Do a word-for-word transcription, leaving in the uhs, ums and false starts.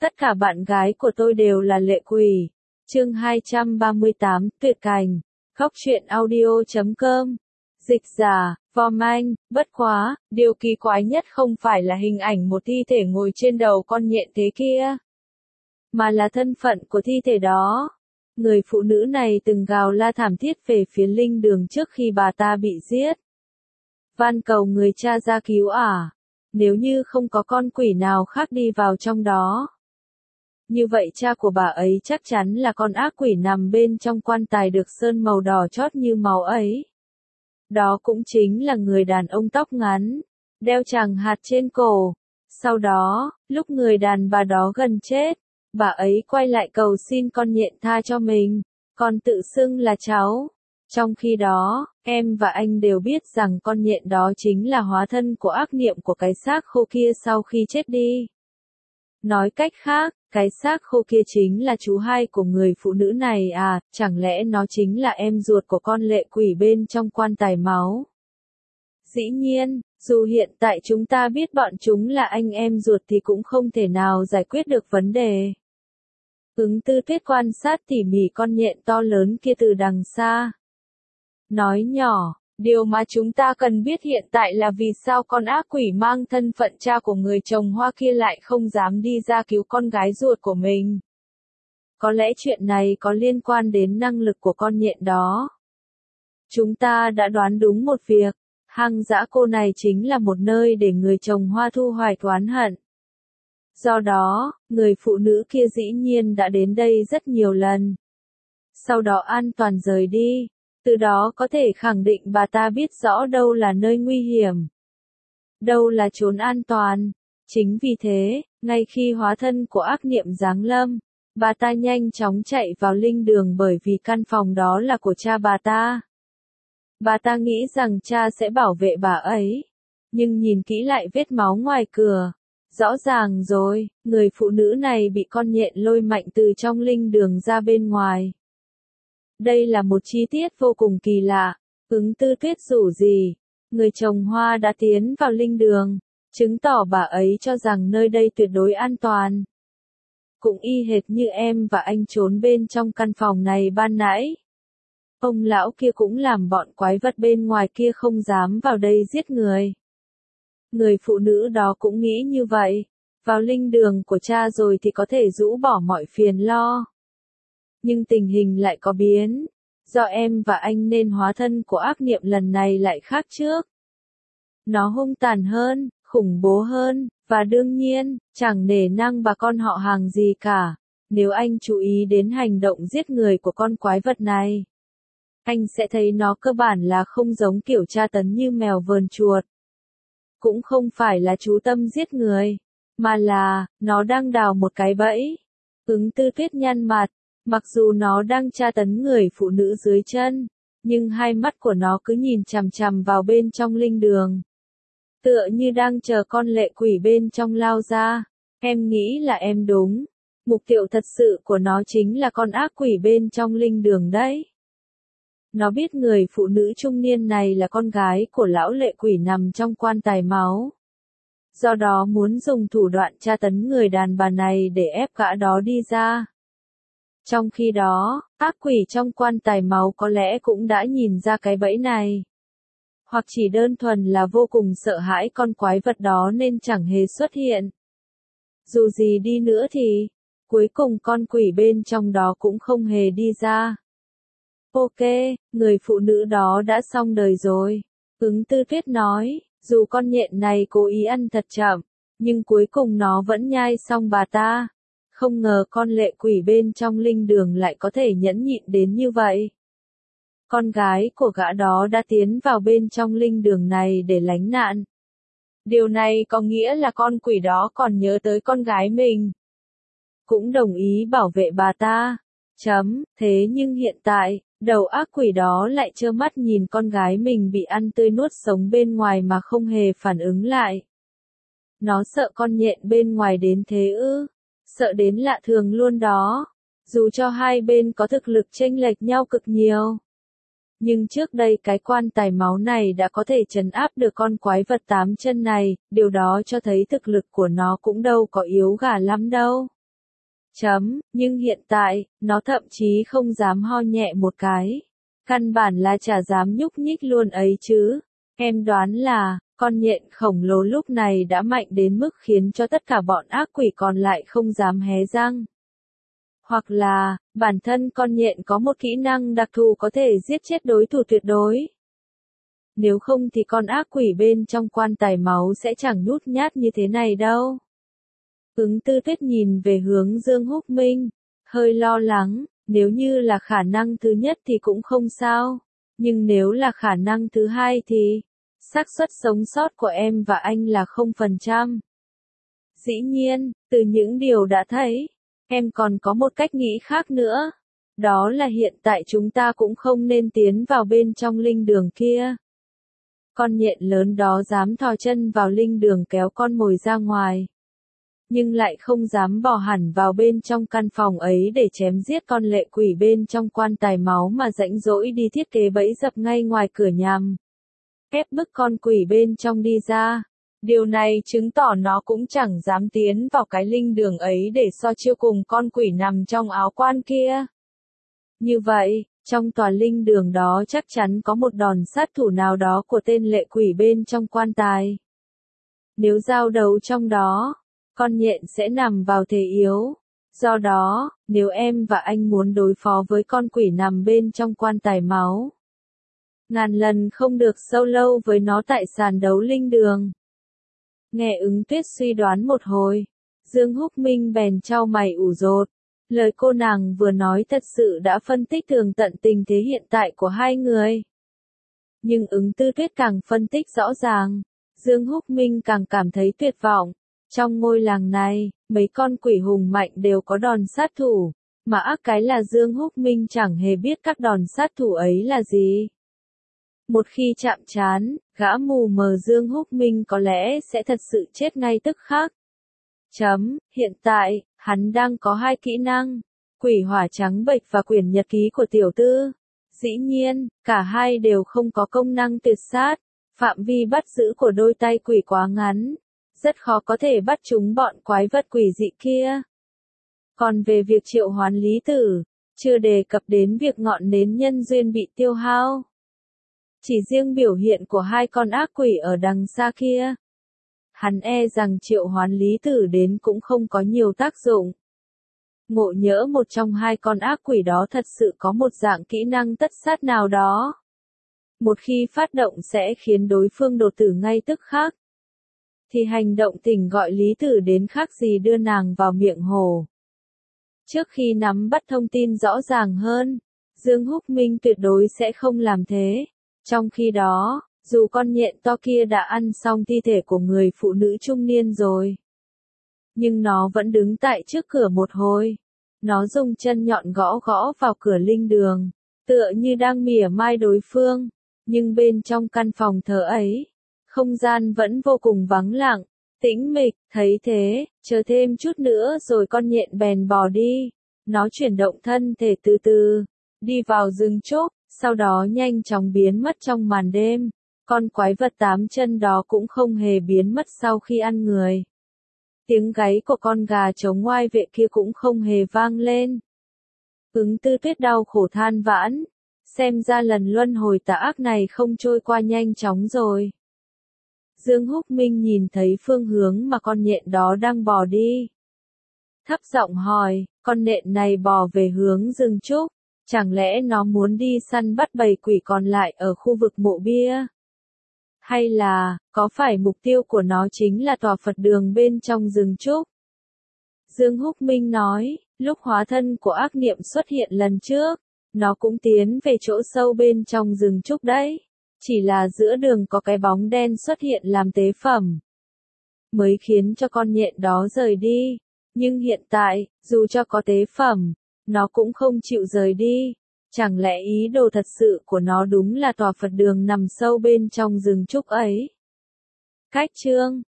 Tất cả bạn gái của tôi đều là lệ quỷ. Chương hai trăm ba mươi tám, tuyệt cảnh. Khóc chuyện audio chấm com. Dịch giả, Vom Anh, bất quá, điều kỳ quái nhất không phải là hình ảnh một thi thể ngồi trên đầu con nhện thế kia, mà là thân phận của thi thể đó. Người phụ nữ này từng gào la thảm thiết về phía linh đường trước khi bà ta bị giết. Van cầu người cha ra cứu ả. Nếu như không có con quỷ nào khác đi vào trong đó, như vậy cha của bà ấy chắc chắn là con ác quỷ nằm bên trong quan tài được sơn màu đỏ chót như máu ấy. Đó cũng chính là người đàn ông tóc ngắn, đeo tràng hạt trên cổ. Sau đó, lúc người đàn bà đó gần chết, bà ấy quay lại cầu xin con nhện tha cho mình, còn tự xưng là cháu. Trong khi đó, em và anh đều biết rằng con nhện đó chính là hóa thân của ác niệm của cái xác khô kia sau khi chết đi. Nói cách khác, cái xác khô kia chính là chú hai của người phụ nữ này à, chẳng lẽ nó chính là em ruột của con lệ quỷ bên trong quan tài máu? Dĩ nhiên, dù hiện tại chúng ta biết bọn chúng là anh em ruột thì cũng không thể nào giải quyết được vấn đề. Ứng Tư Tuyết quan sát tỉ mỉ con nhện to lớn kia từ đằng xa. Nói nhỏ, điều mà chúng ta cần biết hiện tại là vì sao con ác quỷ mang thân phận cha của người chồng Hoa kia lại không dám đi ra cứu con gái ruột của mình. Có lẽ chuyện này có liên quan đến năng lực của con nhện đó. Chúng ta đã đoán đúng một việc, hang dã cô này chính là một nơi để người chồng Hoa thu hoạch oán hận. Do đó, người phụ nữ kia dĩ nhiên đã đến đây rất nhiều lần. Sau đó an toàn rời đi. Từ đó có thể khẳng định bà ta biết rõ đâu là nơi nguy hiểm, đâu là chốn an toàn. Chính vì thế, ngay khi hóa thân của ác niệm giáng lâm, bà ta nhanh chóng chạy vào linh đường bởi vì căn phòng đó là của cha bà ta. Bà ta nghĩ rằng cha sẽ bảo vệ bà ấy, nhưng nhìn kỹ lại vết máu ngoài cửa. Rõ ràng rồi, người phụ nữ này bị con nhện lôi mạnh từ trong linh đường ra bên ngoài. Đây là một chi tiết vô cùng kỳ lạ. Ứng Tư Tuyết rủ gì, người chồng Hoa đã tiến vào linh đường, chứng tỏ bà ấy cho rằng nơi đây tuyệt đối an toàn. Cũng y hệt như em và anh trốn bên trong căn phòng này ban nãy. Ông lão kia cũng làm bọn quái vật bên ngoài kia không dám vào đây giết người. Người phụ nữ đó cũng nghĩ như vậy, vào linh đường của cha rồi thì có thể rũ bỏ mọi phiền lo. Nhưng tình hình lại có biến, do em và anh nên hóa thân của ác niệm lần này lại khác trước. Nó hung tàn hơn, khủng bố hơn, và đương nhiên, chẳng nể nang bà con họ hàng gì cả. Nếu anh chú ý đến hành động giết người của con quái vật này, anh sẽ thấy nó cơ bản là không giống kiểu tra tấn như mèo vờn chuột. Cũng không phải là chú tâm giết người, mà là, nó đang đào một cái bẫy. Ứng Tư Tuyết nhăn mặt. Mặc dù nó đang tra tấn người phụ nữ dưới chân, nhưng hai mắt của nó cứ nhìn chằm chằm vào bên trong linh đường. Tựa như đang chờ con lệ quỷ bên trong lao ra. Em nghĩ là em đúng. Mục tiêu thật sự của nó chính là con ác quỷ bên trong linh đường đấy. Nó biết người phụ nữ trung niên này là con gái của lão lệ quỷ nằm trong quan tài máu. Do đó muốn dùng thủ đoạn tra tấn người đàn bà này để ép gã đó đi ra. Trong khi đó, ác quỷ trong quan tài máu có lẽ cũng đã nhìn ra cái bẫy này. Hoặc chỉ đơn thuần là vô cùng sợ hãi con quái vật đó nên chẳng hề xuất hiện. Dù gì đi nữa thì, cuối cùng con quỷ bên trong đó cũng không hề đi ra. Ok, người phụ nữ đó đã xong đời rồi. Ứng Tư Tuyết nói, dù con nhện này cố ý ăn thật chậm, nhưng cuối cùng nó vẫn nhai xong bà ta. Không ngờ con lệ quỷ bên trong linh đường lại có thể nhẫn nhịn đến như vậy. Con gái của gã đó đã tiến vào bên trong linh đường này để lánh nạn. Điều này có nghĩa là con quỷ đó còn nhớ tới con gái mình. Cũng đồng ý bảo vệ bà ta. Chấm, thế nhưng hiện tại, đầu ác quỷ đó lại trơ mắt nhìn con gái mình bị ăn tươi nuốt sống bên ngoài mà không hề phản ứng lại. Nó sợ con nhện bên ngoài đến thế ư? Sợ đến lạ thường luôn đó. Dù cho hai bên có thực lực chênh lệch nhau cực nhiều. Nhưng trước đây cái quan tài máu này đã có thể trấn áp được con quái vật tám chân này, điều đó cho thấy thực lực của nó cũng đâu có yếu gà lắm đâu. Chấm, nhưng hiện tại, nó thậm chí không dám ho nhẹ một cái. Căn bản là chả dám nhúc nhích luôn ấy chứ. Em đoán là, con nhện khổng lồ lúc này đã mạnh đến mức khiến cho tất cả bọn ác quỷ còn lại không dám hé răng. Hoặc là, bản thân con nhện có một kỹ năng đặc thù có thể giết chết đối thủ tuyệt đối. Nếu không thì con ác quỷ bên trong quan tài máu sẽ chẳng nhút nhát như thế này đâu. Ứng Tư Tuyết nhìn về hướng Dương Húc Minh, hơi lo lắng, nếu như là khả năng thứ nhất thì cũng không sao, nhưng nếu là khả năng thứ hai thì, xác suất sống sót của em và anh là không phần trăm. Dĩ nhiên, từ những điều đã thấy, em còn có một cách nghĩ khác nữa. Đó là hiện tại chúng ta cũng không nên tiến vào bên trong linh đường kia. Con nhện lớn đó dám thò chân vào linh đường kéo con mồi ra ngoài. Nhưng lại không dám bò hẳn vào bên trong căn phòng ấy để chém giết con lệ quỷ bên trong quan tài máu mà rãnh rỗi đi thiết kế bẫy dập ngay ngoài cửa nhằm. Ép bức con quỷ bên trong đi ra. Điều này chứng tỏ nó cũng chẳng dám tiến vào cái linh đường ấy để so chiêu cùng con quỷ nằm trong áo quan kia. Như vậy, trong tòa linh đường đó chắc chắn có một đòn sát thủ nào đó của tên lệ quỷ bên trong quan tài. Nếu giao đấu trong đó, con nhện sẽ nằm vào thế yếu. Do đó, nếu em và anh muốn đối phó với con quỷ nằm bên trong quan tài máu, ngàn lần không được solo với nó tại sàn đấu linh đường. Nghe Ứng Tuyết suy đoán một hồi, Dương Húc Minh bèn chau mày ủ rột. Lời cô nàng vừa nói thật sự đã phân tích tường tận tình thế hiện tại của hai người. Nhưng Ứng Tư Tuyết càng phân tích rõ ràng, Dương Húc Minh càng cảm thấy tuyệt vọng. Trong ngôi làng này, mấy con quỷ hùng mạnh đều có đòn sát thủ, mà ác cái là Dương Húc Minh chẳng hề biết các đòn sát thủ ấy là gì. Một khi chạm trán, gã mù mờ Dương Húc Minh có lẽ sẽ thật sự chết ngay tức khắc. Chấm, hiện tại, hắn đang có hai kỹ năng, quỷ hỏa trắng bệch và quyển nhật ký của tiểu tư. Dĩ nhiên, cả hai đều không có công năng tuyệt sát, phạm vi bắt giữ của đôi tay quỷ quá ngắn, rất khó có thể bắt chúng bọn quái vật quỷ dị kia. Còn về việc triệu hoán lý tử, chưa đề cập đến việc ngọn nến nhân duyên bị tiêu hao. Chỉ riêng biểu hiện của hai con ác quỷ ở đằng xa kia, hắn e rằng triệu hoán lý tử đến cũng không có nhiều tác dụng. Ngộ nhỡ một trong hai con ác quỷ đó thật sự có một dạng kỹ năng tất sát nào đó. Một khi phát động sẽ khiến đối phương đột tử ngay tức khắc. Thì hành động tình gọi lý tử đến khác gì đưa nàng vào miệng hồ. Trước khi nắm bắt thông tin rõ ràng hơn, Dương Húc Minh tuyệt đối sẽ không làm thế. Trong khi đó, dù con nhện to kia đã ăn xong thi thể của người phụ nữ trung niên rồi, nhưng nó vẫn đứng tại trước cửa một hồi. Nó dùng chân nhọn gõ gõ vào cửa linh đường, tựa như đang mỉa mai đối phương, nhưng bên trong căn phòng thờ ấy, không gian vẫn vô cùng vắng lặng, tĩnh mịch. Thấy thế, chờ thêm chút nữa rồi con nhện bèn bò đi. Nó chuyển động thân thể từ từ, đi vào rừng trúc, sau đó nhanh chóng biến mất trong màn đêm. Con quái vật tám chân đó cũng không hề biến mất sau khi ăn người. Tiếng gáy của con gà trống ngoai vệ kia cũng không hề vang lên. Ứng Tư Tuyết đau khổ than vãn, xem ra lần luân hồi tà ác này không trôi qua nhanh chóng rồi. Dương Húc Minh nhìn thấy phương hướng mà con nhện đó đang bò đi. Thấp giọng hỏi, con nhện này bò về hướng rừng trúc, chẳng lẽ nó muốn đi săn bắt bầy quỷ còn lại ở khu vực mộ bia? Hay là, có phải mục tiêu của nó chính là tòa Phật đường bên trong rừng trúc? Dương Húc Minh nói, lúc hóa thân của ác niệm xuất hiện lần trước, nó cũng tiến về chỗ sâu bên trong rừng trúc đấy. Chỉ là giữa đường có cái bóng đen xuất hiện làm tế phẩm, mới khiến cho con nhện đó rời đi. Nhưng hiện tại, dù cho có tế phẩm, nó cũng không chịu rời đi. Chẳng lẽ ý đồ thật sự của nó đúng là tòa Phật đường nằm sâu bên trong rừng trúc ấy? Cách chương